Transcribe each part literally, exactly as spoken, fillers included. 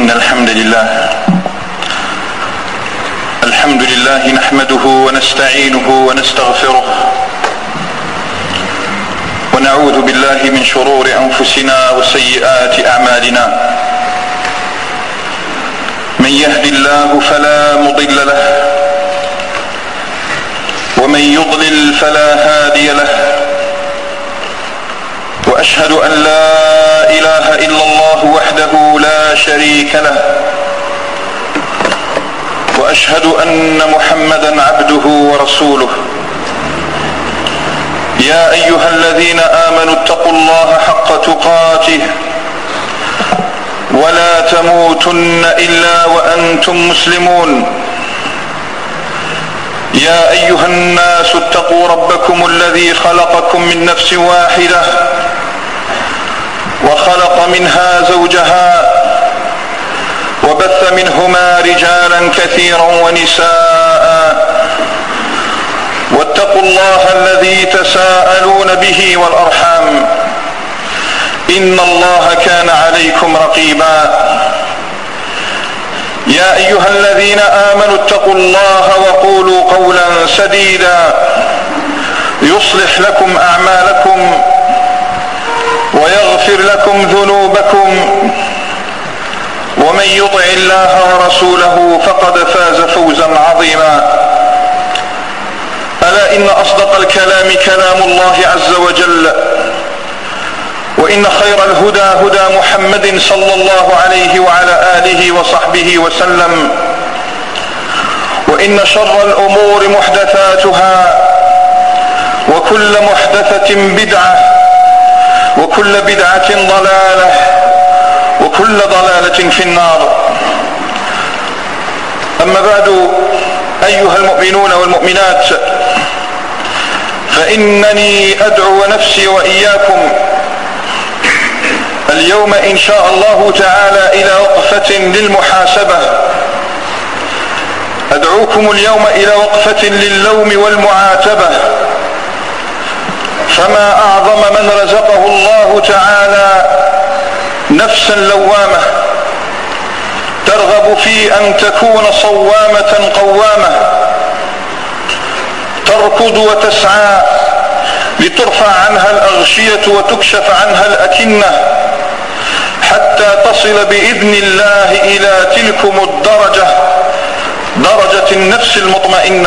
إن الحمد لله الحمد لله نحمده ونستعينه ونستغفره ونعوذ بالله من شرور أنفسنا وسيئات أعمالنا. من يهد الله فلا مضل له ومن يضلل فلا هادي له، وأشهد أن لا إله إلا الله وحده لا شريك له، وأشهد أن محمدا عبده ورسوله. يا أيها الذين آمنوا اتقوا الله حق تقاته ولا تموتن إلا وأنتم مسلمون. يا أيها الناس اتقوا ربكم الذي خلقكم من نفس واحدة وخلق منها زوجها وبث منهما رجالا كثيرا ونساء، واتقوا الله الذي تساءلون به والأرحام إن الله كان عليكم رقيبا. يا أيها الذين آمنوا اتقوا الله وقولوا قولا سديدا يصلح لكم أعمالكم ويغفر لكم ذنوبكم، ومن يطع الله ورسوله فقد فاز فوزا عظيما. ألا إن أصدق الكلام كلام الله عز وجل، وإن خير الهدى هدى محمد صلى الله عليه وعلى آله وصحبه وسلم، وإن شر الأمور محدثاتها، وكل محدثة بدعة، وكل بدعة ضلالة، وكل ضلالة في النار. أما بعد، أيها المؤمنون والمؤمنات، فإنني أدعو نفسي وإياكم اليوم إن شاء الله تعالى إلى وقفة للمحاسبة. أدعوكم اليوم إلى وقفة للوم والمعاتبة، فما أعظم من رزقه الله تعالى نفسا لوامة ترغب في أن تكون صوامة قوامة، تركض وتسعى لترفع عنها الأغشية وتكشف عنها الأكنة، حتى تصل بإذن الله إلى تلكم الدرجة، درجة النفس المطمئنة.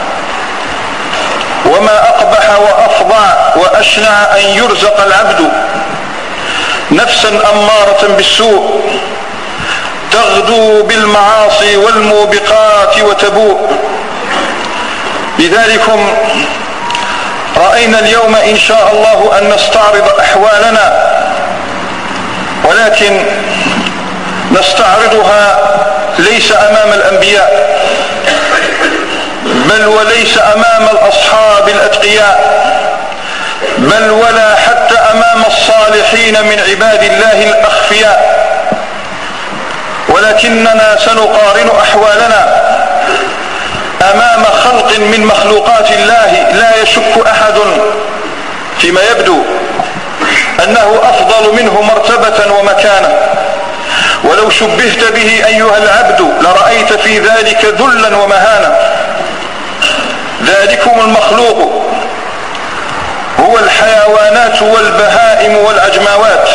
وما أقبح وأفظع وأشنع أن يرزق العبد نفسا أمارة بالسوء تغدو بالمعاصي والموبقات وتبوء. لذلكم رأينا اليوم إن شاء الله أن نستعرض أحوالنا، ولكن نستعرضها ليس أمام الأنبياء، بل وليس أمام الأصحاب الأتقياء، بل ولا حتى أمام الصالحين من عباد الله الأخفياء، ولكننا سنقارن أحوالنا أمام خلق من مخلوقات الله لا يشك أحد فيما يبدو أنه أفضل منه مرتبة ومكانة، ولو شبهت به أيها العبد لرأيت في ذلك ذلا ومهانة. ذلكم المخلوق هو الحيوانات والبهائم والعجماوات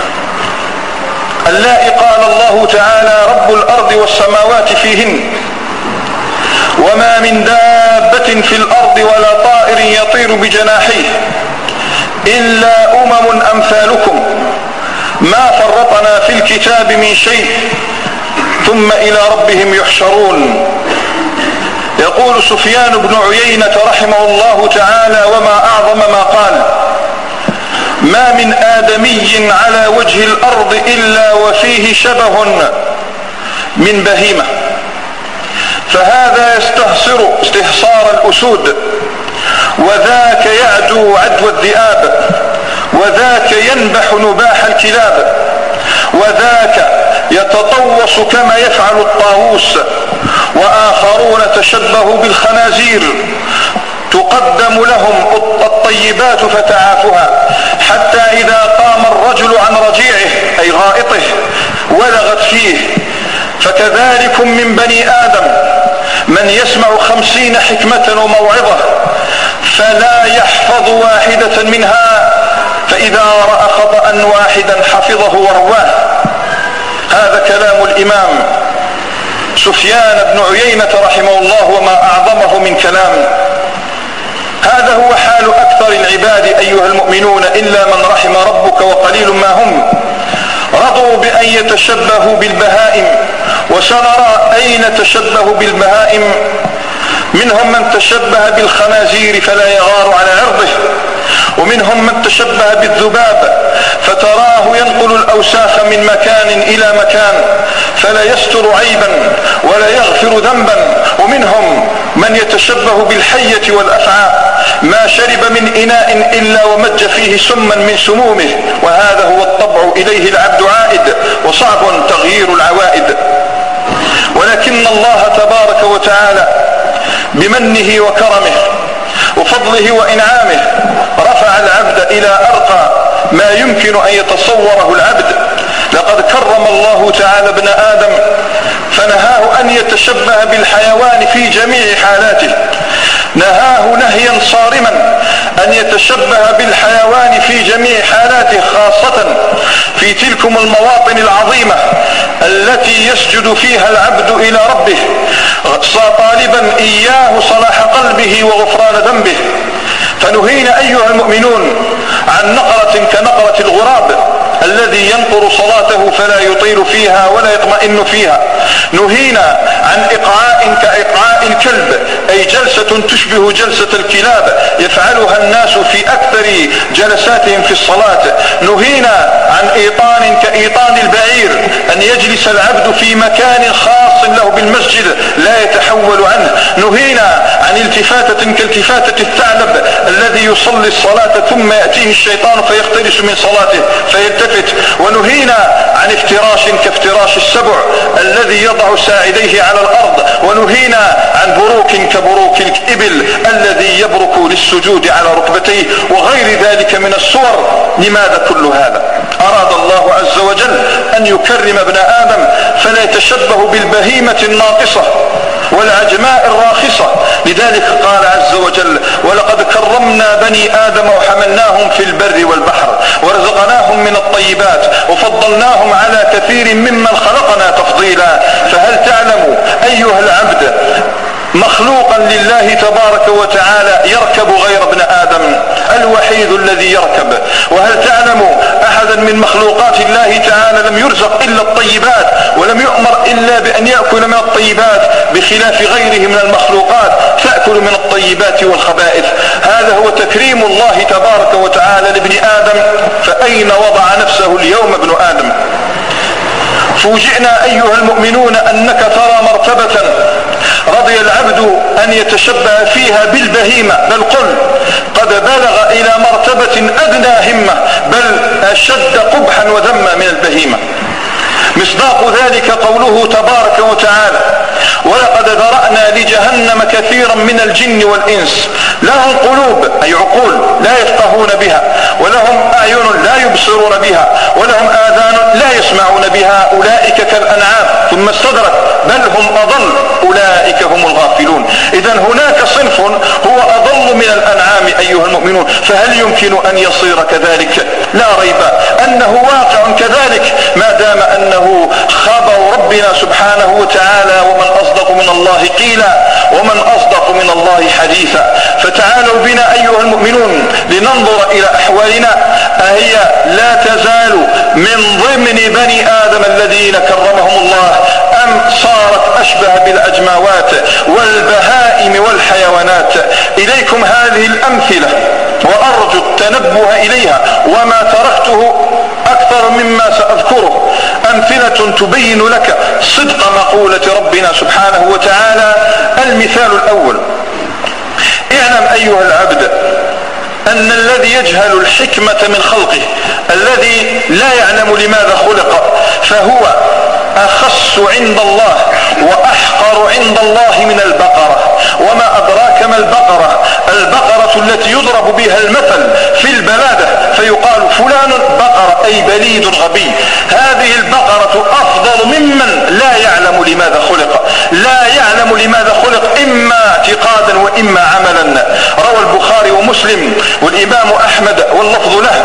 اللائي قال الله تعالى رب الأرض والسماوات فيهن، وما من دابة في الأرض ولا طائر يطير بجناحيه إلا أمم أمثالكم ما فرطنا في الكتاب من شيء ثم إلى ربهم يحشرون. يقول سفيان بن عيينة رحمه الله تعالى وما أعظم ما قال: ما من آدمي على وجه الأرض إلا وفيه شبه من بهيمة، فهذا يستهصر استهصار الأسود، وذاك يعدو عدو الذئاب، وذاك ينبح نباح الكلاب، وذاك يتطوس كما يفعل الطاووس، وآخرون تشبهوا بالخنازير تقدم لهم الطيبات فتعافها، حتى إذا قام الرجل عن رجيعه أي غائطه ولغت فيه. فكذلكم من بني آدم من يسمع خمسين حكمة وموعظة فلا يحفظ واحدة منها، فإذا رأى خطأ واحدا حفظه ورواه. هذا كلام الإمام سفيان بن عيينة رحمه الله، وما أعظمه من كلام. هذا هو حال أكثر العباد أيها المؤمنون، إلا من رحم ربك وقليل ما هم. رضوا بأن يتشبهوا بالبهائم، وسنرى أين تشبهوا بالبهائم. منهم من تشبه بالخنازير فلا يغار على عرضه، ومنهم من تشبه بالذباب فتراه ينقل الأوساخ من مكان إلى مكان فلا يستر عيبا ولا يغفر ذنبا، ومنهم من يتشبه بالحية والأفعى ما شرب من إناء إلا ومج فيه سما من سمومه، وهذا هو الطبع إليه العبد عائد، وصعب تغيير العوائد. ولكن الله تبارك وتعالى بمنه وكرمه وفضله وإنعامه رفع العبد إلى أرقى ما يمكن أن يتصوره العبد. لقد كرم الله تعالى ابن آدم فنهاه أن يتشبه بالحيوان في جميع حالاته، نهاه نهيا صارما أن يتشبه بالحيوان في جميع حالاته، خاصة في تلكم المواطن العظيمة التي يسجد فيها العبد إلى ربه طالبا إياه صلاح قلبه وغفران ذنبه. فنهينا أيها المؤمنون عن نقرة كنقرة الغراب الذي ينقر صلاته فلا يطيل فيها ولا يطمئن فيها. نهينا عن إقعاء كإقعاء الكلب، أي جلسة تشبه جلسة الكلاب يفعلها الناس في أكثر جلساتهم في الصلاة. نهينا عن إيطان كإيطان البعير، أن يجلس العبد في مكان خاص له بالمسجد لا يتحول عنه. نهينا عن التفاتة كالتفاتة الثعلب الذي يصلي الصلاة ثم يأتيه الشيطان فيختلس من صلاته فيلتفت. ونهينا عن افتراش كافتراش السبع الذي يضع ساعديه على الأرض. ونهينا عن بروك كبروك الإبل الذي يبرك للسجود على ركبتيه، وغير ذلك من الصور. لماذا كل هذا؟ أراد الله عز وجل أن يكرم ابن آدم فلا يتشبه بالبهيمة الناقصة والعجماء الراخصة. لذلك قال عز وجل: ولقد كرمنا بني آدم وحملناهم في البر والبحر ورزقناهم من الطيبات وفضلناهم على كثير ممن خلقنا تفضيلا. فهل تعلم أيها العبد مخلوقا لله تبارك وتعالى يركب غير ابن آدم؟ الوحيد الذي يركب. وهل تعلم أحدا من مخلوقات الله تعالى لم يرزق إلا الطيبات، ولم يؤمر إلا بأن يأكل من الطيبات، بخلاف غيره من المخلوقات تأكل من الطيبات والخبائث. هذا هو تكريم الله تبارك وتعالى لابن آدم. فأين وضع نفسه اليوم ابن آدم؟ فوجئنا أيها المؤمنون أنك ترى مرتبة رضي العبد أن يتشبه فيها بالبهيمة، بل قل قد بلغ إلى مرتبة أدنى همة، بل أشد قبحا وذما من البهيمة. مصداق ذلك قوله تبارك وتعالى: ولقد ذرأنا لجهنم كثيرا من الجن والإنس لهم قلوب، أي عقول، لا يفقهون بها، ولهم أعين لا يبصرون بها، ولهم آذان لا يسمعون بها، أولئك كالأنعام. ثم استدرك: بل هم أضل، أولئك هم الغافلون. إذن هناك صنف هو أضل من الأنعام أيها المؤمنون. فهل يمكن أن يصير كذلك؟ لا ريب أنه واقع كذلك، ما دام أنه خبر ربنا سبحانه وتعالى: ومن أصدق من الله قيلا ومن أصدق من الله حديثا. فتعالوا بنا أيها المؤمنون لننظر إلى أحوالنا، أهي لا تزال من ضمن بني آدم الذين كرمهم الله، أم صارت أشبه بالأجماوات والبهائم والحيوانات؟ إليكم هذه الأمثلة وأرجو التنبه إليها، وما تركته أكثر مما سأذكره أمثلة تبين لك صدق مقولة ربنا سبحانه وتعالى. المثال الأول: اعلم أيها العبد أن الذي يجهل الحكمة من خلقه، الذي لا يعلم لماذا خلق، فهو أخص عند الله وأحقر عند الله من البقرة. وما أدراك ما البقرة؟ البقرة التي يضرب بها المثل في البلادة فيقال فلان بقرة، أي بليد غبي. هذه البقرة أفضل من لماذا خلق، لا يعلم لماذا خلق إما اعتقادا وإما عملا. روى البخاري ومسلم والإمام أحمد واللفظ له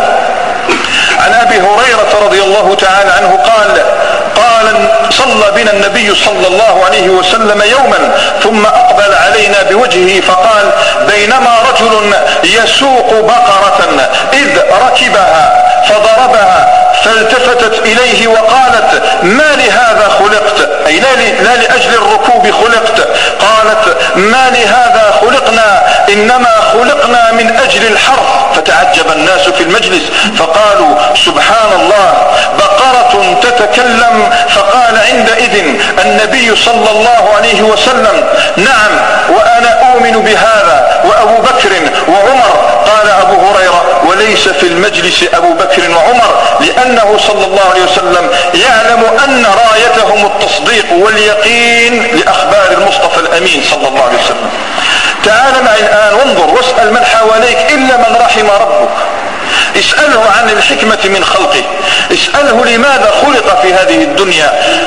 عن أبي هريرة رضي الله تعالى عنه قال قال صلى بنا النبي صلى الله عليه وسلم يوما ثم أقبل علينا بوجهه فقال: بينما رجل يسوق بقرة إذ ركبها فضربها فالتفتت إليه وقالت: ما لهذا خلقت، أي لا لأجل الركوب خلقت. قالت: ما لهذا خلقنا، إنما خلقنا من أجل الحرث. فتعجب الناس في المجلس فقالوا: سبحان الله، بقرة تتكلم. فقال عندئذ النبي صلى الله عليه وسلم: نعم، وأنا أؤمن بهذا وأبو بكر وعمر. قال أبو هريرة: وليس في المجلس أبو بكر وعمر، لأنه صلى الله عليه وسلم يعلم أن رايتهم التصديق واليقين لأخبار المصطفى الأمين صلى الله عليه وسلم. تعال معي الآن وانظر واسأل من حواليك إلا من رحم ربك. اسأله عن الحكمة من خلقه، اسأله لماذا خلق في هذه الدنيا.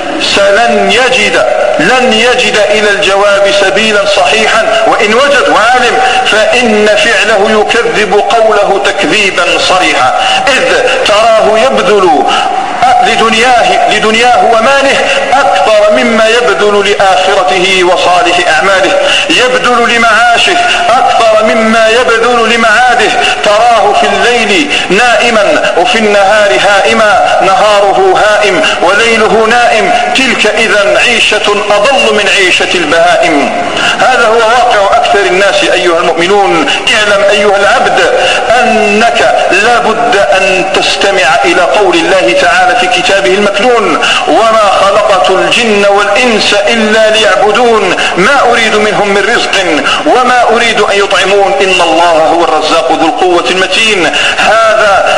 سلن يجد لن يجد إلى الجواب سبيلا صحيحا، وإن وجد وعلم فإن فعله يكذب قوله تكذيبا صريحا، إذ تراه يبذل لدنياه, لدنياه وماله أكثر مما يبذل لآخرته وصالح أعماله، يبذل لمعاشه أكثر مما يبذل لمعاده. تراه في الليل نائما وفي النهار هائما، نهاره هائم وليله نائم، تلك إذا عيشة أضل من عيشة البهائم. هذا هو واقع أكثر الناس أيها المؤمنون. اعلم أيها العبد أنك لا بد أن تستمع إلى قول الله تعالى في كتابه المكنون: وما خلقت الجن والإنس إلا ليعبدون ما أريد منهم من رزق وما أريد أن يطعمون إن الله هو الرزاق ذو القوة المتين. هذا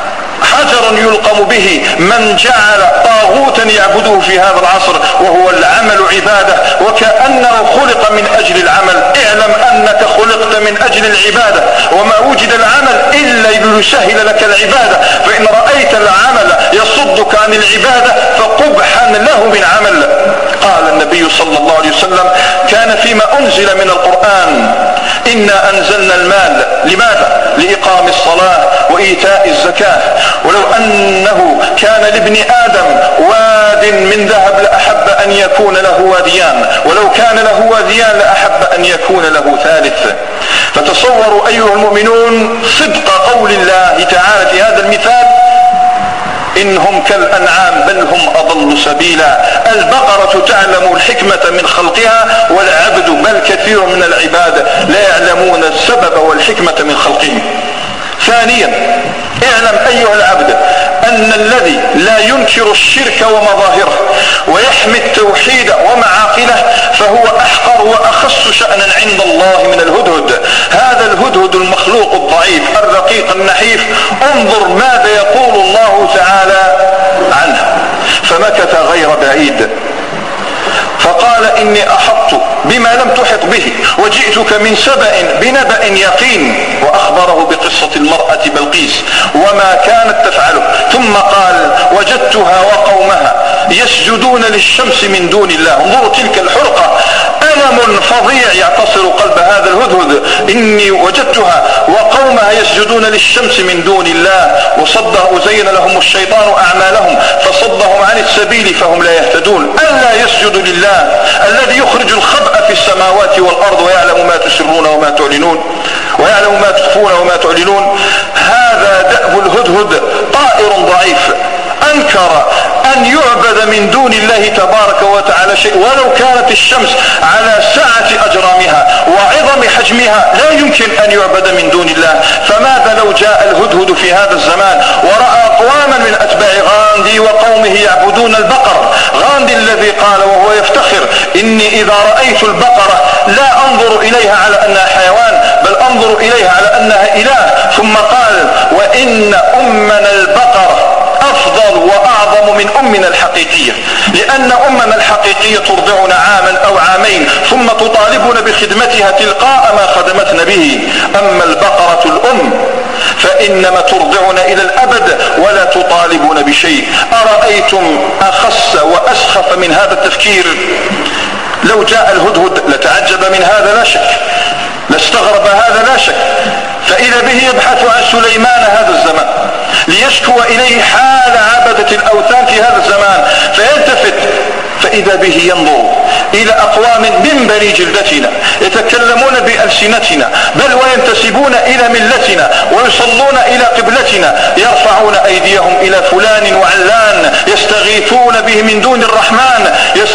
حجر يلقم به من جعل طاغوتا يعبده في هذا العصر، وهو العمل عبادة، وكأنه خلق من أجل العمل. اعلم أنك خلقت من أجل العبادة، وما وجد العمل إلا ليسهل لك العبادة، فإن رأيت العمل يصدك عن العبادة فقبحا له من عمل. قال النبي صلى الله عليه وسلم: كان فيما أنزل من القرآن إنا أنزلنا المال لماذا؟ لإقام الصلاة وإيتاء الزكاة. ولو أنه كان لابن آدم واد من ذهب لأحب أن يكون له واديان، ولو كان له واديان لأحب أن يكون له ثالث. فتصوروا أيها المؤمنون صدق قول الله تعالى في هذا المثال: إنهم كالأنعام بل هم أضل سبيلا. البقرة تعلم الحكمة من خلقها، والعبد بل كثير من العباد لا يعلمون السبب والحكمة من خلقهم. ثانيا، اعلم أيها العبد أن الذي لا ينكر الشرك ومظاهره ويحمي التوحيد ومعاقله فهو أحقر وأخص شأنا عند الله من الهدهد. هذا الهدهد المخلوق الضعيف الرقيق النحيف، انظر ماذا يقول الله تعالى عنه: فمكث غير بعيد فقال إني أحطت بما لم تحط به وجئتك من سبأ بنبأ يقين، وأخبره بقصة المرأة بلقيس وما كانت تفعله. ثم قال: وجدتها وقومها يسجدون للشمس من دون الله. انظروا تلك الحرقة، ألم فظيع يعتصر قلب هذا الهدهد. إني وجدتها وقومها يسجدون للشمس من دون الله، وصده وزين لهم الشيطان أعمالهم فصدهم عن السبيل فهم لا يهتدون. ألا يسجدوا لله الذي يخرج الخبأ في السماوات والأرض ويعلم ما تسرون وما تعلنون ويعلم ما تخفون وما تعلنون. هذا دأب الهدهد، طائر ضعيف أنكر أن يعبد من دون الله تبارك وتعالى شيء، ولو كانت الشمس على سعة أجرامها وعظم حجمها لا يمكن أن يعبد من دون الله. فماذا لو جاء الهدهد في هذا الزمان ورأى أقواما من أتباع غاندي وقومه يعبدون البقر؟ غاندي الذي قال وهو يفتخر: إني إذا رأيت البقرة لا أنظر إليها على أنها حيوان بل أنظر إليها على أنها إله. ثم قال: وإن أمنا البقرة أفضل وأعظم من أمنا الحقيقية، لأن أمنا الحقيقية ترضعنا عاما أو عامين ثم تطالبنا بخدمتها تلقاء ما خدمتنا به. أما البقرة الأم فإنما ترضعنا إلى الأبد ولا تطالبنا بشيء. أرأيتم أخس وأسخف من هذا التفكير؟ لو جاء الهدهد لتعجب من هذا لا شك، لاستغرب هذا لا شك، فإذا به يبحث عن سليمان هذا الزمان ليشكو إليه حال عبدة الأوثان في هذا الزمان، فيلتفت فإذا به ينظر إلى أقوام من بني جلدتنا يتكلمون بألسنتنا بل وينتسبون إلى ملتنا ويصلون إلى قبلتنا، يرفعون أيديهم إلى فلان وعلان يستغيثون به من دون الرحمن،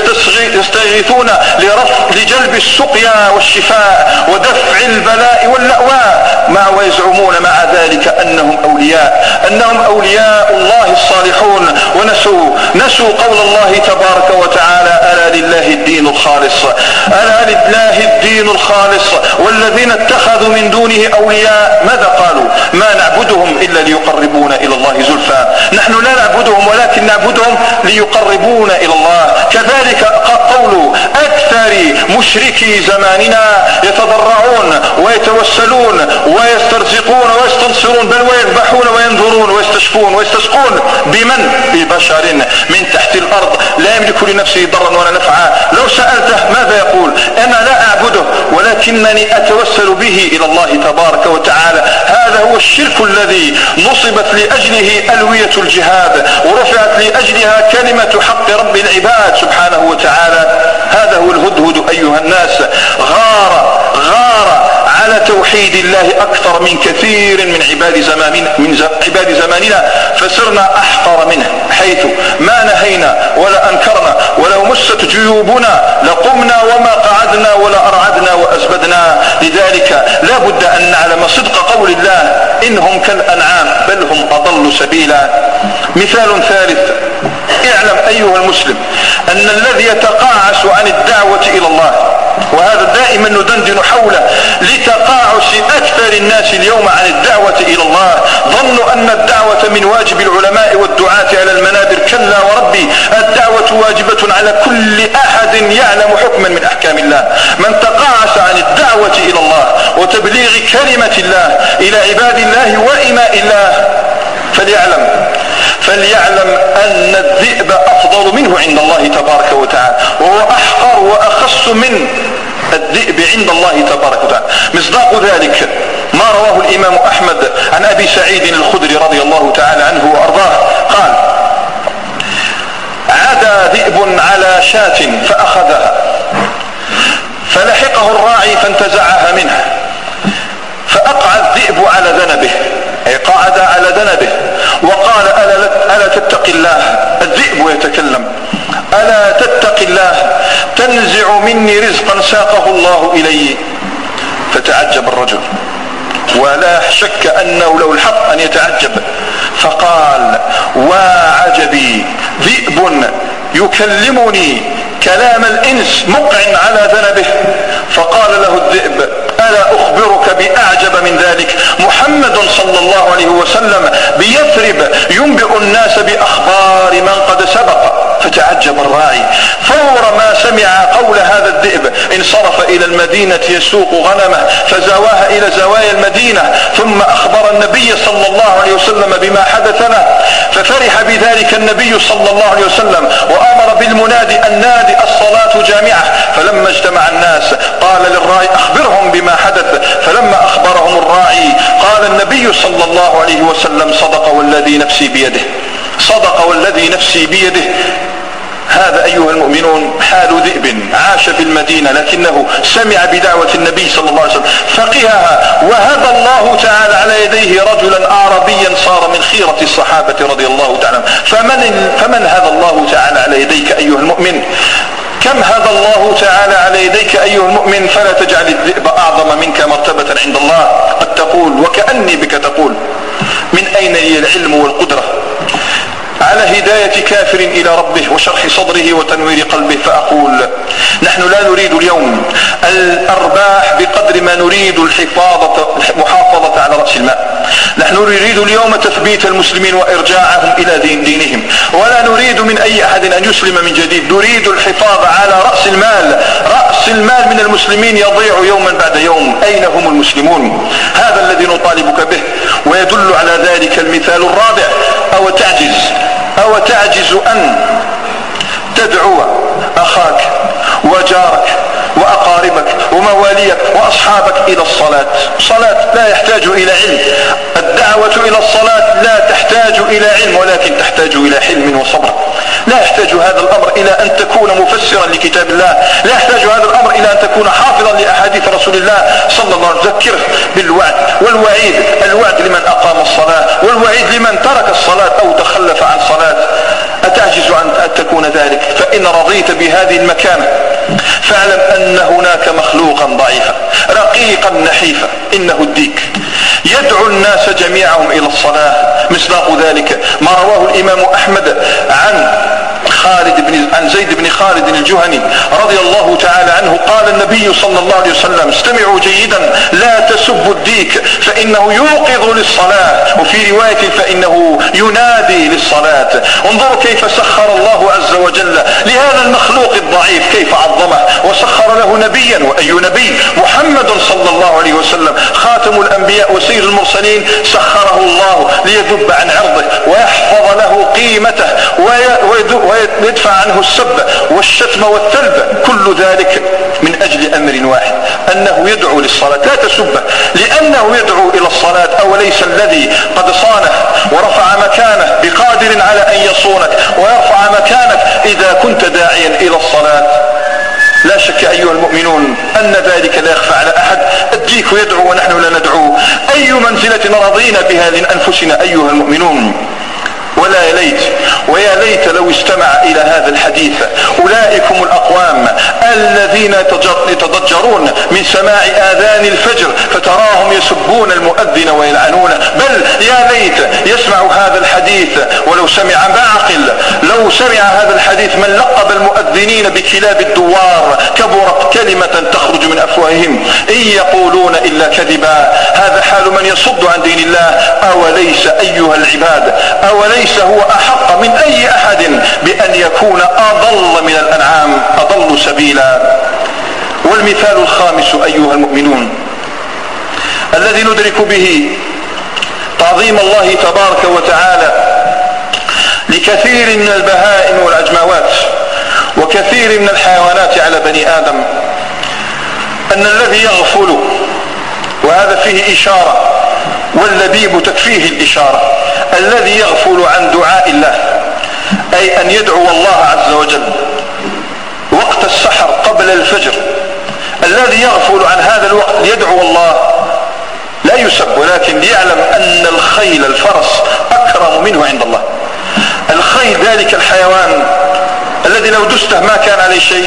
يستغيثون لجلب السقيا والشفاء ودفع البلاء واللأواء، مع ويزعمون مع ذلك أنهم أولياء أنهم أولياء الله الصالحون، ونسوا نسوا قول الله تبارك وتعالى: ألا لله الدين الخالص ألا لله الدين الخالص والذين اتخذوا من دونه أولياء ماذا قالوا؟ ما نعبدهم إلا ليقربونا إلى الله زلفى. نحن لا نعبدهم ولكن نعبدهم ليقربونا إلى الله. كذلك قول أكثر مشركي زماننا يتضرعون ويتوسلون ويسترزقون ويستنصرون بل ويذبحون وينذرون ويستشفون ويستسقون بمن؟ ببشر من تحت الأرض لا يملك لنفسه ضرا ولا نفعا. لو سألته ماذا يقول؟ أنا لا أعبده ولكنني أتوسل به إلى الله تبارك وتعالى. هذا هو الشرك الذي نصبت لأجله ألوية الجهاد ورفعت لأجلها كلمة حق رب العباد سبحانه وتعالى. هذا هو الهدهد أيها الناس، غار غار على توحيد الله أكثر من كثير من عباد زماننا من عباد زماننا فصرنا أحقر منه، حيث ما نهينا ولا أنكرنا ولو مست جيوبنا لقمنا وما قعدنا ولا أرعدنا وأزبدنا. لذلك لا بد أن نعلم صدق قول الله: إنهم كالأنعام بل هم أضل سبيلا. مثال ثالث: اعلم أيها المسلم أن الذي يتقاعس عن الدعوة إلى الله، وهذا دائما ندندن حوله لتقاعس أكثر الناس اليوم عن الدعوة إلى الله، ظنوا أن الدعوة من واجب العلماء والدعاة على المنابر. كلا وربي، الدعوة واجبة على كل أحد يعلم حكما من أحكام الله. من تقاعس عن الدعوة إلى الله وتبليغ كلمة الله إلى عباد الله وإماء الله فليعلم فليعلم أن الذئب أفضل منه عند الله تبارك وتعالى، وهو أحقر وأخص من الذئب عند الله تبارك وتعالى. مصداق ذلك ما رواه الإمام أحمد عن أبي سعيد الخدري رضي الله تعالى عنه وأرضاه قال: عدا ذئب على شاة فأخذها فلحقه الراعي فانتزعها منه فأقع الذئب على ذنبه، أي قعد على ذنبه وقال: ألا, ألا تتق الله. الذئب يتكلم: ألا تتق الله تنزع مني رزقا ساقه الله إلي. فتعجب الرجل ولا شك أنه له الحق أن يتعجب، فقال: وعجبي، ذئب يكلمني كلام الإنس مقع على ذنبه. فقال له الذئب: ألا أخبرك بأعجب من ذلك؟ محمد صلى الله عليه وسلم بيثرب ينبئ الناس بأخبار من قد سبق. فتعجب الراعي، فور ما سمع قول هذا الذئب انصرف إلى المدينة يسوق غنمه فزواها إلى زوايا المدينة، ثم أخبر النبي صلى الله عليه وسلم بما حدث له، ففرح بذلك النبي صلى الله عليه وسلم وأمر بالمنادي أن نادي الصلاة جامعة. فلما اجتمع الناس قال للراعي: أخبرهم بما حدث. فلما أخبرهم الراعي قال النبي صلى الله عليه وسلم: صدق والذي نفسي بيده، صدق والذي نفسي بيده. هذا أيها المؤمنون حال ذئب عاش في المدينة لكنه سمع بدعوة النبي صلى الله عليه وسلم فقهها، وهدى الله تعالى على يديه رجلا أعرابيا صار من خيرة الصحابة رضي الله تعالى. فمن, فمن هدى الله تعالى على يديك أيها المؤمن؟ كم هدى الله تعالى على يديك أيها المؤمن؟ فلا تجعل الذئب أعظم منك مرتبة عند الله. قد تقول وكأني بك تقول: من أين لي العلم والقدرة على هداية كافر إلى ربه وشرح صدره وتنوير قلبه. فأقول نحن لا نريد اليوم الأرباح بقدر ما نريد الحفاظة المحافظة على رأس المال. نحن نريد اليوم تثبيت المسلمين وإرجاعهم إلى دين دينهم، ولا نريد من أي أحد أن يسلم من جديد. نريد الحفاظ على رأس المال. رأس المال من المسلمين يضيع يوما بعد يوم. أين هم المسلمون؟ هذا الذي نطالبك به. ويدل على ذلك المثال الرابع: أو تعجز أو تعجز أن تدعو أخاك وجارك وأقاربك ومواليك وأصحابك إلى الصلاة. صلاة لا يحتاج إلى علم. الدعوة إلى الصلاة لا تحتاج إلى علم، ولكن تحتاج إلى حلم وصبر. لا يحتاج هذا الأمر إلى أن تكون مفسرا لكتاب الله. لا يحتاج هذا الأمر إلى أن تكون حافظا لأحاديث رسول الله صلى الله عليه وسلم. ذكره بالوعد والوعيد. الوعد لمن أقام الصلاة، والوعيد لمن ترك الصلاة أو تخلف عن صلاة. أتعجز أن تكون ذلك؟ فإن رضيت بهذه المكانة فاعلم أن هناك مخلوقا ضعيفا رقيقا نحيفا، إنه الديك، يدعو الناس جميعهم إلى الصلاة. مصداق ذلك ما رواه الإمام أحمد عن خالد بن عن زيد بن خالد الجهني رضي الله تعالى عنه قال النبي صلى الله عليه وسلم: استمعوا جيدا، لا تسبوا الديك فإنه يوقظ للصلاة، وفي رواية فإنه ينادي للصلاة. انظروا كيف سخر الله عز وجل لهذا المخلوق الضعيف، كيف عظمه وسخر له نبيا. وأي نبي؟ محمد صلى الله عليه وسلم خاتم الأنبياء وسيد المرسلين، سخره الله ليذب عن عرضه ويحفظ له قيمته ويدفع عنه السب والشتم والتلب. كل ذلك من أجل أمر واحد: أنه يدعو للصلاة. لا تسبه لأنه يدعو إلى الصلاة. أوليس الذي قد صانه ورفع مكانه بقادر على أن يصونك ويرفع مكانك إذا كنت داعيا إلى الصلاة؟ لا شك أيها المؤمنون أن ذلك لا يخفى على أحد. الديك يدعو ونحن لا ندعو. أي منزلة رضينا بها لأنفسنا أيها المؤمنون؟ ولا يا ليت ويا ليت لو استمع إلى هذا الحديث أولئكم الأقوام الذين يتضجرون من سماع آذان الفجر فتراهم يسبون المؤذن ويلعنونه. بل يا ليت يسمع هذا الحديث ولو سمع معقل، لو سمع هذا الحديث من لقب المؤذنين بكلاب الدوار. كبرت كلمة تخرج من أفواههم إن يقولون إلا كذبا. هذا حال من يصد عن دين الله. أوليس أيها العباد أوليس ليس هو أحق من أي أحد بأن يكون أضل من الأنعام، أضل سبيلا. والمثال الخامس أيها المؤمنون الذي ندرك به تعظيم الله تبارك وتعالى لكثير من البهائم والأجماوات وكثير من الحيوانات على بني آدم، أن الذي يغفل، وهذا فيه إشارة واللبيب تكفيه الإشارة، الذي يغفل عن دعاء الله، أي أن يدعو الله عز وجل وقت السحر قبل الفجر، الذي يغفل عن هذا الوقت يدعو الله لا يسب، ولكن ليعلم أن الخيل الفرس أكرم منه عند الله. الخيل ذلك الحيوان الذي لو دسته ما كان عليه شيء،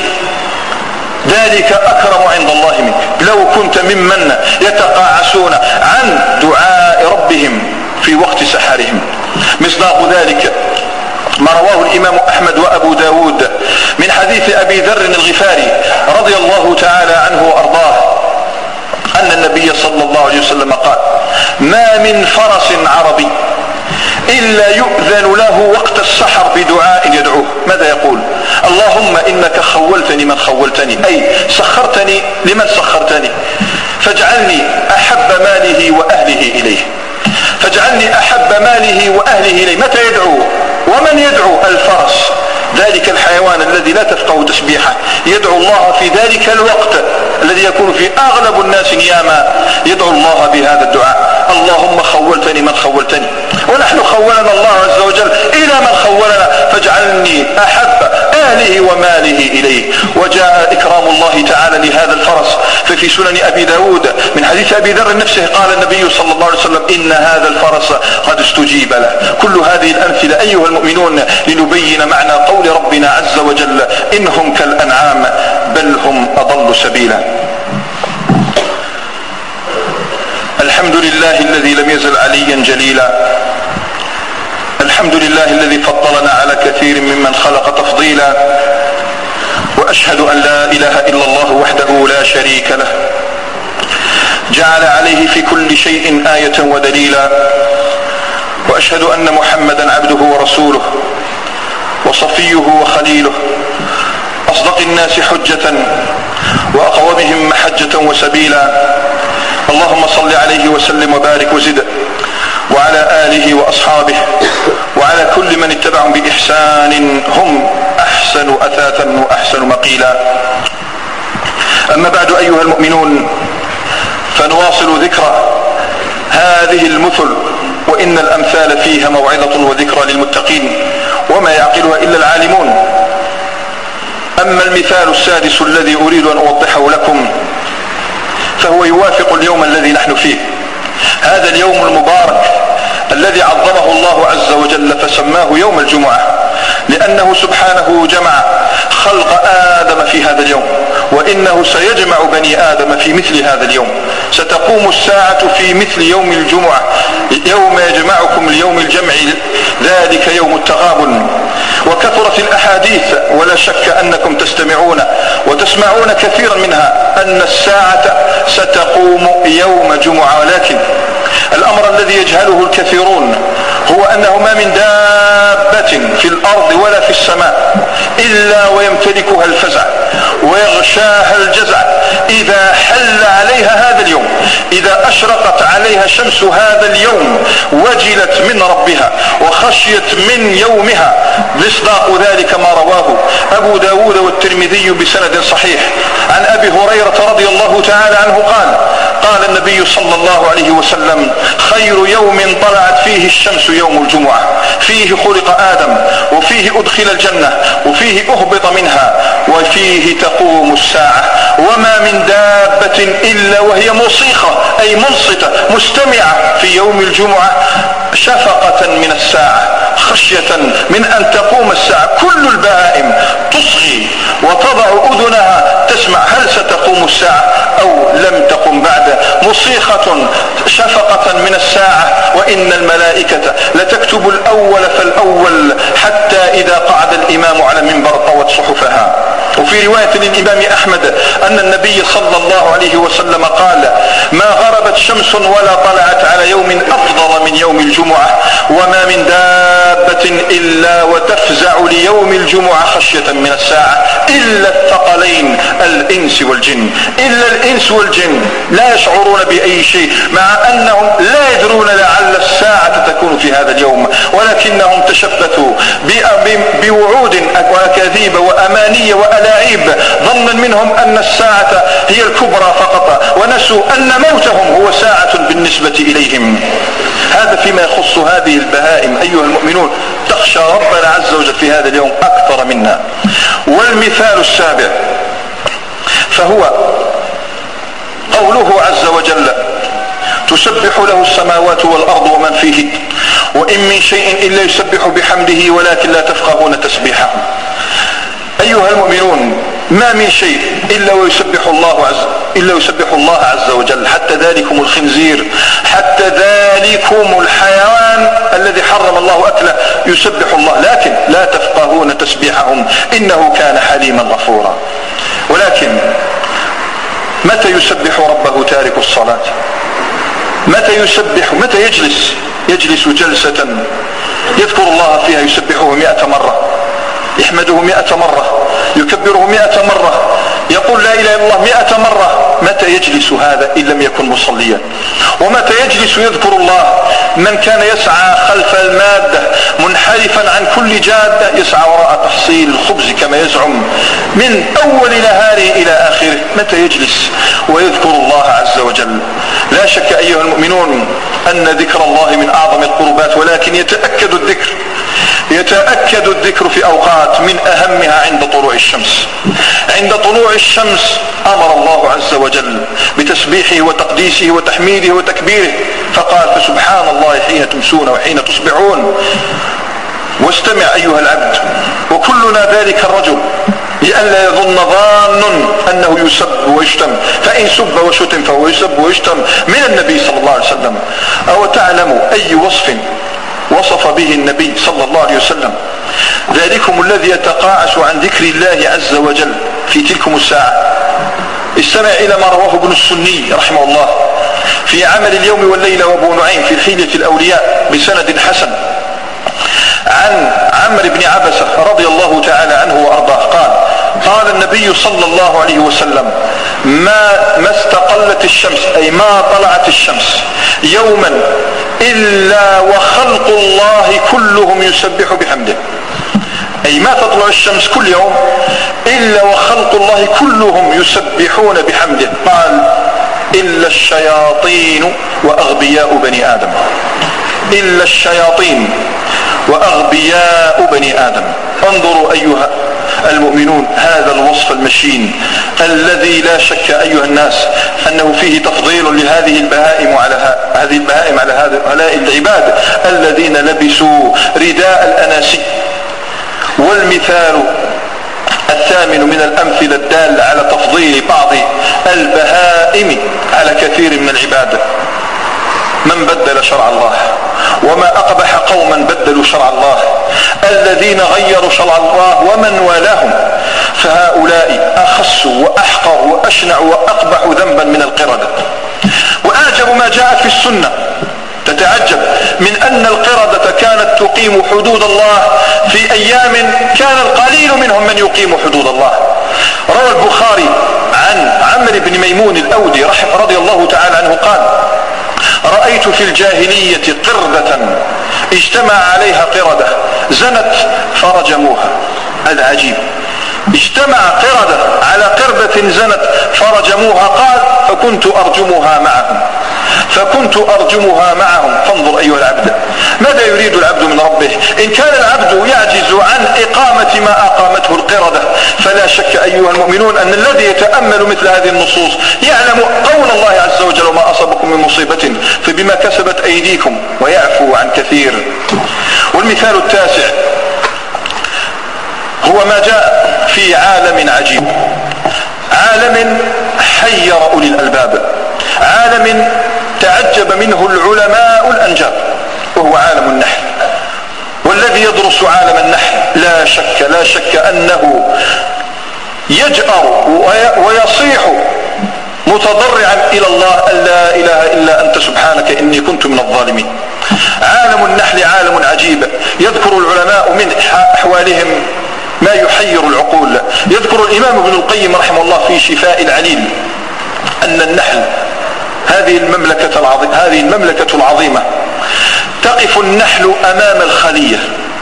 ذلك أكرم عند الله منك. لو كنت ممن يتقاعسون عن دعاء ربهم في وقت سحرهم. مصداق ذلك ما رواه الإمام أحمد وأبو داود من حديث أبي ذر الغفاري رضي الله تعالى عنه وأرضاه أن النبي صلى الله عليه وسلم قال: ما من فرس عربي إلا يؤذن له وقت السحر بدعاء يدعوه. ماذا يقول؟ اللهم إنك خولتني من خولتني، أي سخرتني لمن سخرتني، فاجعلني أحب ماله وأهله إليه، فاجعلني أحب ماله وأهله إليه. متى يدعو؟ ومن يدعو؟ الفرس، ذلك الحيوان الذي لا تفقه تسبيحه، يدعو الله في ذلك الوقت الذي يكون فيه أغلب الناس نياما، يدعو الله بهذا الدعاء: اللهم خولتني من خولتني. ونحن خولنا الله عز وجل إلى من خولنا، فاجعلني أحب أهله وماله إليه. وجاء إكرام الله تعالى لهذا الفرس ففي سنن أبي داود من حديث أبي ذر نفسه قال النبي صلى الله عليه وسلم: إن هذا الفرس قد استجيب له. كل هذه الأمثلة أيها المؤمنون لنبين معنى قول ربنا عز وجل: إنهم كالأنعام بل هم أضل سبيلا. الحمد لله الذي لم يزل عليا جليلا، الحمد لله الذي فضلنا على كثير ممن خلق تفضيلا، وأشهد أن لا إله إلا الله وحده لا شريك له، جعل عليه في كل شيء آية ودليلا، وأشهد أن محمدا عبده ورسوله وصفيه وخليله، أصدق الناس حجة وأقومهم محجة وسبيلا. اللهم صل عليه وسلم وبارك وزد، وعلى آله وأصحابه وعلى كل من اتبعهم بإحسان، هم أحسن أثاثا وأحسن مقيلا. أما بعد أيها المؤمنون، فنواصل ذكر هذه المثل، وإن الأمثال فيها موعظة وذكرى للمتقين وما يعقلها إلا العالمون. أما المثال السادس الذي أريد أن أوضحه لكم فهو يوافق اليوم الذي نحن فيه، هذا اليوم المبارك الذي عظمه الله عز وجل فسماه يوم الجمعة، لأنه سبحانه جمع خلق آدم في هذا اليوم، وإنه سيجمع بني آدم في مثل هذا اليوم. ستقوم الساعة في مثل يوم الجمعة، يوم يجمعكم ليوم الجمع، ذلك يوم التغابن. وكثرت الأحاديث، ولا شك أنكم تستمعون وتسمعون كثيرا منها أن الساعة ستقوم يوم جمعة، ولكن الأمر الذي يجهله الكثيرون هو أنه ما من دابة في الأرض ولا في السماء إلا ويمتلكها الفزع ويغشاها الجزع إذا حل عليها هذا اليوم، إذا أشرقت عليها شمس هذا اليوم وجلت من ربها وخشيت من يومها. مصداق ذلك ما رواه أبو داود والترمذي بسند صحيح عن أبي هريرة رضي الله تعالى عنه قال: قال النبي صلى الله عليه وسلم: خير يوم طلعت فيه الشمس يوم الجمعة، فيه خلق آدم، وفيه أدخل الجنة، وفيه أهبط منها، وفيه تقوم الساعة، وما من دابة إلا وهي مصيخة أي منصتة مستمعة في يوم الجمعة، شفقة من الساعة، خشية من أن تقوم الساعة. كل البهائم تصغي وتضع أذنها تسمع هل ستقوم الساعة أو لم تقم بعد، مصيخة شفقة من الساعة. وإن الملائكة لتكتب الأول فالأول حتى إذا قعد الإمام على المنبر طوت صحفها. وفي رواية للإمام أحمد أن النبي صلى الله عليه وسلم قال: ما غربت شمس ولا طلعت على يوم أفضل من يوم الجمعة، وما من دابة إلا وتفزع ليوم الجمعة خشية من الساعة، إلا الثقلين الإنس والجن. إلا الإنس والجن لا يشعرون بأي شيء، مع أنهم لا يدرون لعل الساعة تكون في هذا اليوم، ولكنهم تشبثوا بوعود وأكاذيب وأماني وألاعيب، ظنا منهم أن الساعة هي الكبرى فقط، ونسوا أن موتهم هو ساعة بالنسبة إليهم. هذا فيما يخص هذه البهائم. أيها المؤمنون، تخشى ربنا عز وجل في هذا اليوم أكثر منا. والمثال السابع فهو قوله عز وجل: تسبح له السماوات والأرض ومن فيه، وإن من شيء إلا يسبح بحمده ولكن لا تفقهون تسبيحه. أيها المؤمنون، ما من شيء إلا ويسبح الله عز إلا يسبح الله عز وجل، حتى ذلكم الخنزير، حتى ذلكم الحيوان الذي حرم الله أكله يسبح الله، لكن لا تفقهون تسبيحهم إنه كان حليما غفورا. ولكن متى يسبح ربه تارك الصلاة؟ متى يسبح؟ متى يجلس؟ يجلس جلسة يذكر الله فيها يسبحه مئة مرة، يحمده مئة مرة، يكبره مئة مرة، يقول لا إله إلا الله مئة مرة. متى يجلس هذا إن لم يكن مصليا؟ ومتى يجلس يذكر الله؟ من كان يسعى خلف المادة منحرفا عن كل جادة، يسعى وراء تحصيل الخبز كما يزعم من أول نهاره إلى آخره. متى يجلس ويذكر الله عز وجل؟ لا شك أيها المؤمنون أن ذكر الله من أعظم القربات، ولكن يتأكد الذكر يتأكد الذكر في أوقات من أهمها عند طلوع الشمس. عند طلوع الشمس أمر الله عز وجل بتسبيحه وتقديسه وتحميده وتكبيره، فقال: فسبحان الله حين تمسون وحين تصبحون. واستمع أيها العبد، وكلنا ذلك الرجل، لئلا يظن ظان أنه يسب ويشتم، فإن سب وشتم فهو يسب ويشتم من النبي صلى الله عليه وسلم. أو تعلم أي وصف وصف به النبي صلى الله عليه وسلم: ذلكم الذي يتقاعس عن ذكر الله عز وجل في تلكم الساعة. استمع إلى ما رواه ابن السني رحمه الله في عمل اليوم والليلة وابو نعيم في حلية الأولياء بسند حسن عن عمرو بن عبسة رضي الله تعالى عنه وأرضاه قال: قال النبي صلى الله عليه وسلم: ما, ما استقلت الشمس، أي ما طلعت الشمس يوما إلا وخلق الله كلهم يسبح بحمده، أي ما تطلع الشمس كل يوم إلا وخلق الله كلهم يسبحون بحمده. قال: إلا الشياطين وأغبياء بني آدم، إلا الشياطين وأغبياء بني آدم. انظروا أيها المؤمنون هذا الوصف المشين الذي لا شك أيها الناس أنه فيه تفضيل لهذه البهائم على هذه البهائم على هؤلاء العباد الذين لبسوا رداء الأناسي. والمثال الثامن من الأمثلة الدالة على تفضيل بعض البهائم على كثير من العباد: من بدل شرع الله. وما أقبح قوما بدلوا شرع الله الذين غيروا شرع الله ومن والاهم، فهؤلاء أخس وأحقر وأشنع وأقبح ذنبا من القردة. وأعجب ما جاء في السنة، تتعجب من أن القردة كانت تقيم حدود الله في أيام كان القليل منهم من يقيم حدود الله. روى البخاري عن عمرو بن ميمون الأودي رضي الله تعالى عنه قال: رأيت في الجاهلية قردة اجتمع عليها قردة زنت فرجموها. هذا عجيب، اجتمع قردة على قردة زنت فرجموها. قال: فكنت أرجمها معهم فكنت أرجمها معهم. فانظر أيها العبد ماذا يريد العبد من ربه. إن كان العبد يعجز عن إقامة ما أقامته القردة، فلا شك أيها المؤمنون أن الذي يتأمل مثل هذه النصوص يعلم قول الله عز وجل: وما أصابكم من مصيبة فبما كسبت أيديكم ويعفو عن كثير. والمثال التاسع هو ما جاء في عالم عجيب، عالم حير أولي الألباب، عالم تعجب منه العلماء الأنجاب، وهو عالم النحل. والذي يدرس عالم النحل لا شك لا شك أنه يجأر ويصيح متضرعا إلى الله: أن لا إله إلا أنت سبحانك إني كنت من الظالمين. عالم النحل عالم عجيب، يذكر العلماء من أحوالهم ما يحير العقول. يذكر الإمام ابن القيم رحمه الله في شفاء العليل أن النحل هذه المملكة العظيمة هذه المملكة العظيمة تقف النحل أمام الخلية،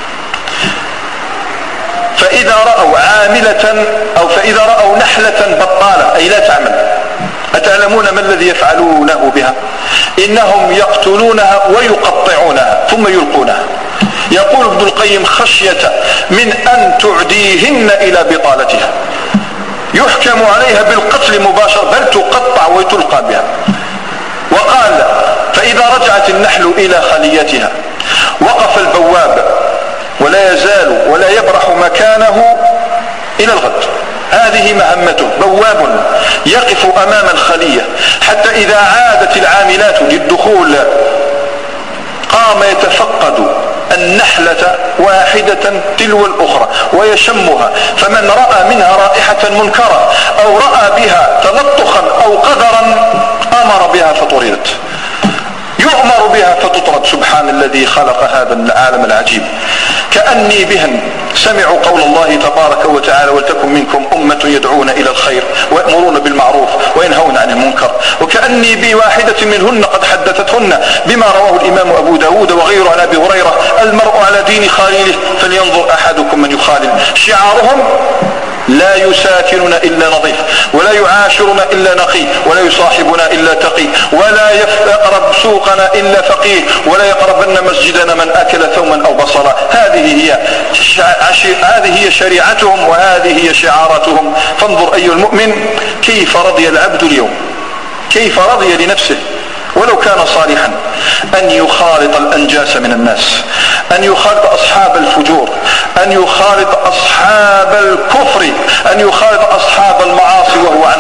فإذا رأوا عاملة أو فإذا رأوا نحلة بطالة أي لا تعمل، أتعلمون ما الذي يفعلونه بها؟ إنهم يقتلونها ويقطعونها ثم يلقونها. يقول ابن القيم: خشية من أن تعديهن إلى بطالتها، يحكم عليها بالقتل مباشرة، بل تقطع وتلقى بها. وقال: فإذا رجعت النحل إلى خليتها وقف البواب ولا يزال ولا يبرح مكانه إلى الغد. هذه مهمته، بواب يقف أمام الخلية حتى إذا عادت العاملات للدخول قام يتفقد النحلة واحدة تلو الأخرى ويشمها، فمن رأى منها رائحة منكرة أو رأى بها تلطخا أو قدرا أمر بها فطردت، يؤمر بها فتطرد. سبحان الذي خلق هذا العالم العجيب. كأني بهم سمعوا قول الله تبارك وتعالى: ولتكن منكم أمة يدعون إلى الخير ويأمرون بالمعروف وينهون عن المنكر. وكأني بواحدة منهن قد حدثتهن بما رواه الإمام أبو داود وغيره عن أبي هريرة: المرء على دين خليله فلينظر أحدكم من يخالل. شعارهم: لا يساكننا إلا نظيف، ولا يعاشرنا إلا نقي، ولا يصاحبنا إلا تقي، ولا يقرب سوقنا إلا فقيه، ولا يقربن مسجدنا من أكل ثوما أو بصلا. هذه هي هذه هي شريعتهم وهذه هي شعاراتهم. فانظر أيها المؤمن كيف رضي العبد اليوم، كيف رضي لنفسه ولو كان صالحا أن يخالط الأنجاس من الناس، أن يخالط أصحاب الفجور، أن يخالط أصحاب الكفر، أن يخالط أصحاب المعاصي وهو عنهم راض.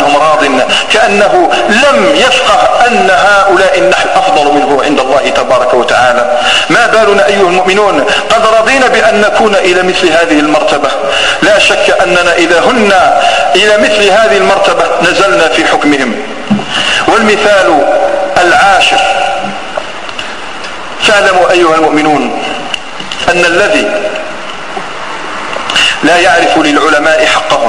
مرض، كأنه لم يفقه أن هؤلاء النحل أفضل منه عند الله تبارك وتعالى. ما بالنا أيها المؤمنون قد رضينا بأن نكون إلى مثل هذه المرتبة؟ لا شك أننا إذا هنا إلى مثل هذه المرتبة نزلنا في حكمهم. والمثال العاشر: فاعلموا أيها المؤمنون أن الذي لا يعرف للعلماء حقهم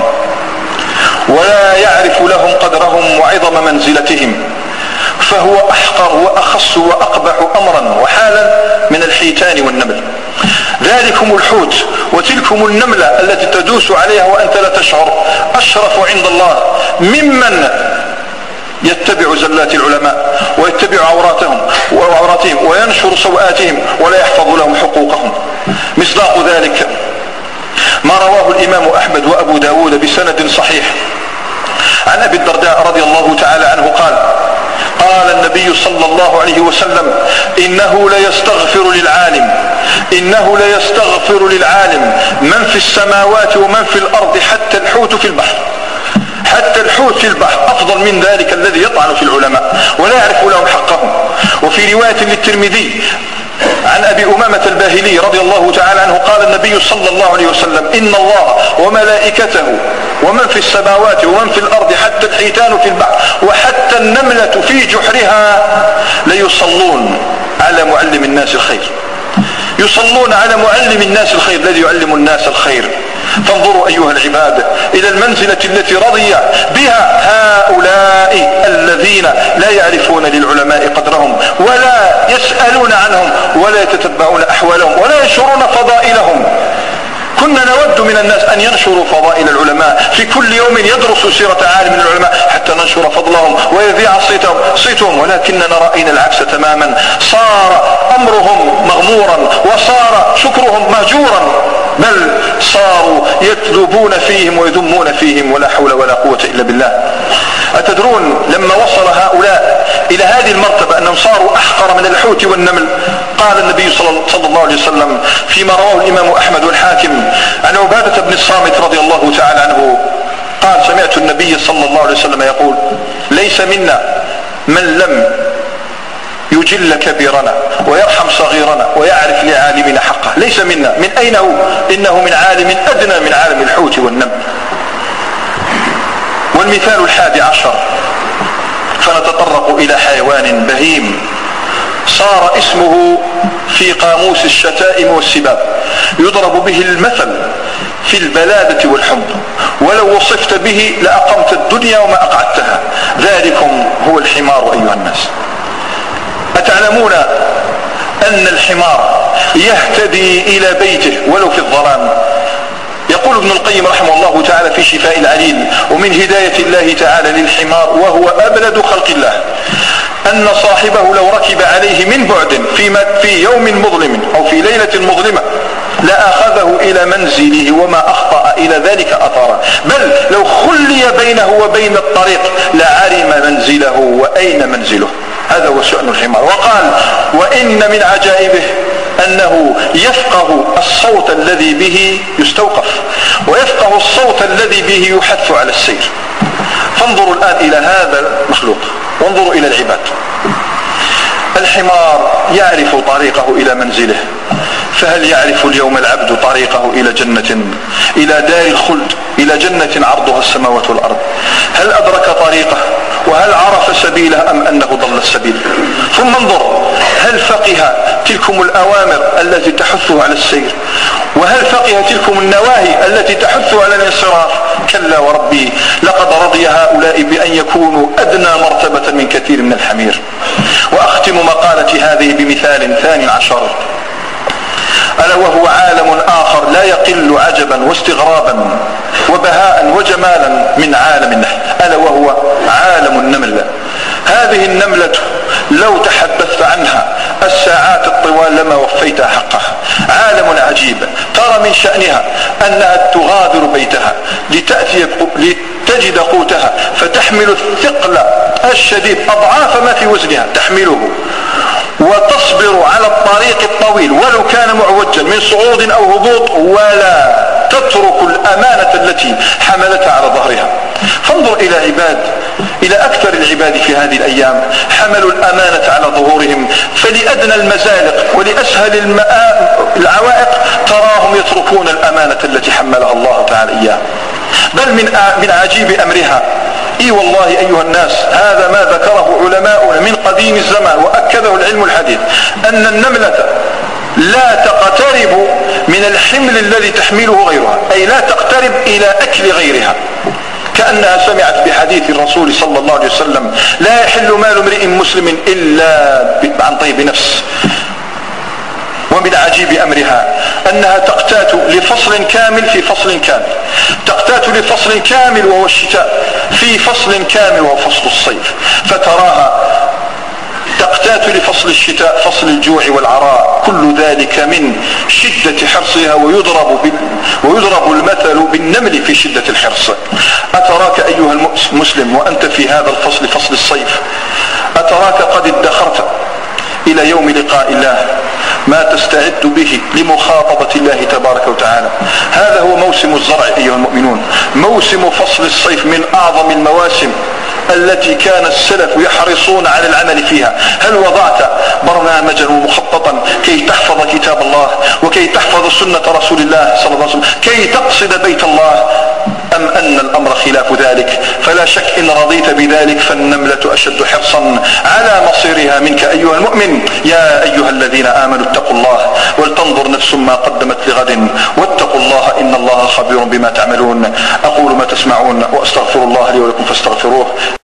ولا يعرف لهم قدرهم وعظم منزلتهم فهو أحقر وأخص وأقبح أمرا وحالا من الحيتان والنمل. ذلكم الحوت وتلكم النملة التي تدوس عليها وأنت لا تشعر أشرف عند الله ممن يتبع زلات العلماء ويتبع عوراتهم وعوراتهم وينشر سوءاتهم ولا يحفظ لهم حقوقهم. مصداق ذلك ما رواه الإمام أحمد وأبو داود بسند صحيح عن أبي الدرداء رضي الله تعالى عنه قال: قال النبي صلى الله عليه وسلم: إنه ليستغفر للعالم إنه ليستغفر للعالم من في السماوات ومن في الأرض حتى الحوت في البحر. حتى الحوت في البحر أفضل من ذلك الذي يطعن في العلماء ولا يعرف لهم حقهم. وفي رواية للترمذي عن أبي أمامة الباهلي رضي الله تعالى عنه قال النبي صلى الله عليه وسلم: إن الله وملائكته ومن في السماوات ومن في الأرض حتى الحيتان في البحر وحتى النملة في جحرها ليصلون على معلم الناس الخير. يصلون على معلم الناس الخير الذي يعلم الناس الخير. فانظروا أيها العباد إلى المنزلة التي رضي بها هؤلاء الذين لا يعرفون للعلماء قدرهم ولا يسألون عنهم ولا يتتبعون أحوالهم ولا ينشرون فضائلهم. كنا نود من الناس أن ينشروا فضائل العلماء، في كل يوم يدرسوا سيرة عالم من العلماء حتى ننشر فضلهم ويذيع صيتهم, صيتهم ولكننا رأينا العكس تماما. صار أمرهم مغمورا وصار شكرهم مهجورا، بل صاروا يكذبون فيهم ويذمون فيهم ولا حول ولا قوة إلا بالله. أتدرون لما وصل هؤلاء إلى هذه المرتبة أنهم صاروا أحقر من الحوت والنمل؟ قال النبي صلى الله عليه وسلم فيما رواه الإمام أحمد والحاكم عن عبادة بن الصامت رضي الله تعالى عنه قال: سمعت النبي صلى الله عليه وسلم يقول: ليس منا من لم يجل كبيرنا ويرحم صغيرنا ويعرف لعالمنا حقه. ليس منا. من أين هو؟ إنه من عالم أدنى من عالم الحوت والنمل. والمثال الحادي عشر: فنتطرق إلى حيوان بهيم صار اسمه في قاموس الشتائم والسباب يضرب به المثل في البلادة والحمق، ولو وصفت به لأقمت الدنيا وما أقعدتها. ذلكم هو الحمار أيها الناس. أتعلمون أن الحمار يهتدي إلى بيته ولو في الظلام؟ يقول ابن القيم رحمه الله تعالى في شفاء العليل: ومن هداية الله تعالى للحمار وهو أبلد خلق الله أن صاحبه لو ركب عليه من بعد في يوم مظلم أو في ليلة مظلمة لأخذه إلى منزله وما أخطأ إلى ذلك أثارا، بل لو خلي بينه وبين الطريق لعلم منزله وأين منزله. هذا هو شأن الحمار. وقال: وإن من عجائبه أنه يفقه الصوت الذي به يستوقف ويفقه الصوت الذي به يحث على السير. فانظروا الآن إلى هذا المخلوق وانظروا إلى العباد. الحمار يعرف طريقه إلى منزله، فهل يعرف اليوم العبد طريقه إلى جنة، إلى دار الخلد، إلى جنة عرضها السماوات والأرض؟ هل أدرك طريقه وهل عرف سبيله أم أنه ضل السبيل؟ ثم انظر، هل فقه تلكم الأوامر التي تحثه على السير؟ وهل فقه تلكم النواهي التي تحثه على الانصراف؟ كلا وربي، لقد رضي هؤلاء بأن يكونوا أدنى مرتبة من كثير من الحمير. وأختم مقالتي هذه بمثال ثاني عشر، ألا وهو عالم آخر لا يقل عجبا واستغرابا وبهاء وجمالا من عالم النحل، ألا وهو عالم النمل. هذه النملة لو تحدثت عنها الساعات الطوال لما وفيتها حقها. عالم عجيب، ترى من شأنها أنها تغادر بيتها لتأتي لتجد قوتها، فتحمل الثقل الشديد أضعاف ما في وزنها تحمله، وتصبر على الطريق الطويل ولو كان معوجا من صعود أو هبوط، ولا تترك الأمانة التي حملتها على ظهرها. فانظر إلى عباد إلى أكثر العباد في هذه الأيام حملوا الأمانة على ظهورهم، فلأدنى المزالق ولأسهل العوائق تراهم يتركون الأمانة التي حملها الله تعالى إياه. بل من من عجيب أمرها، اي والله ايها الناس، هذا ما ذكره علماؤنا من قديم الزمان واكده العلم الحديث، ان النملة لا تقترب من الحمل الذي تحمله غيرها، اي لا تقترب الى اكل غيرها، كأنها سمعت بحديث الرسول صلى الله عليه وسلم: لا يحل مال امرئ مسلم الا عن طيب نفس. ومن عجيب أمرها أنها تقتات لفصل كامل في فصل كامل، تقتات لفصل كامل وهو الشتاء في فصل كامل وهو فصل الصيف، فتراها تقتات لفصل الشتاء فصل الجوع والعراء، كل ذلك من شدة حرصها، ويضرب, بال... ويضرب المثل بالنمل في شدة الحرص. أتراك أيها المسلم وأنت في هذا الفصل فصل الصيف، أتراك قد ادخرت إلى يوم لقاء الله ما تستعد به لمخاطبة الله تبارك وتعالى؟ هذا هو موسم الزرع أيها المؤمنون، موسم فصل الصيف من أعظم المواسم التي كان السلف يحرصون على العمل فيها. هل وضعت برنامجا مخططا كي تحفظ كتاب الله وكي تحفظ سنة رسول الله صلى الله عليه وسلم، كي تقصد بيت الله، أم أن الأمر خلاف ذلك؟ فلا شك إن رضيت بذلك فالنملة أشد حرصا على مصيرها منك أيها المؤمن. يا أيها الذين آمنوا اتقوا الله ولتنظر نفس ما قدمت لغد واتقوا الله إن الله خبير بما تعملون. أقول ما تسمعون وأستغفر الله لي ولكم فاستغفروه.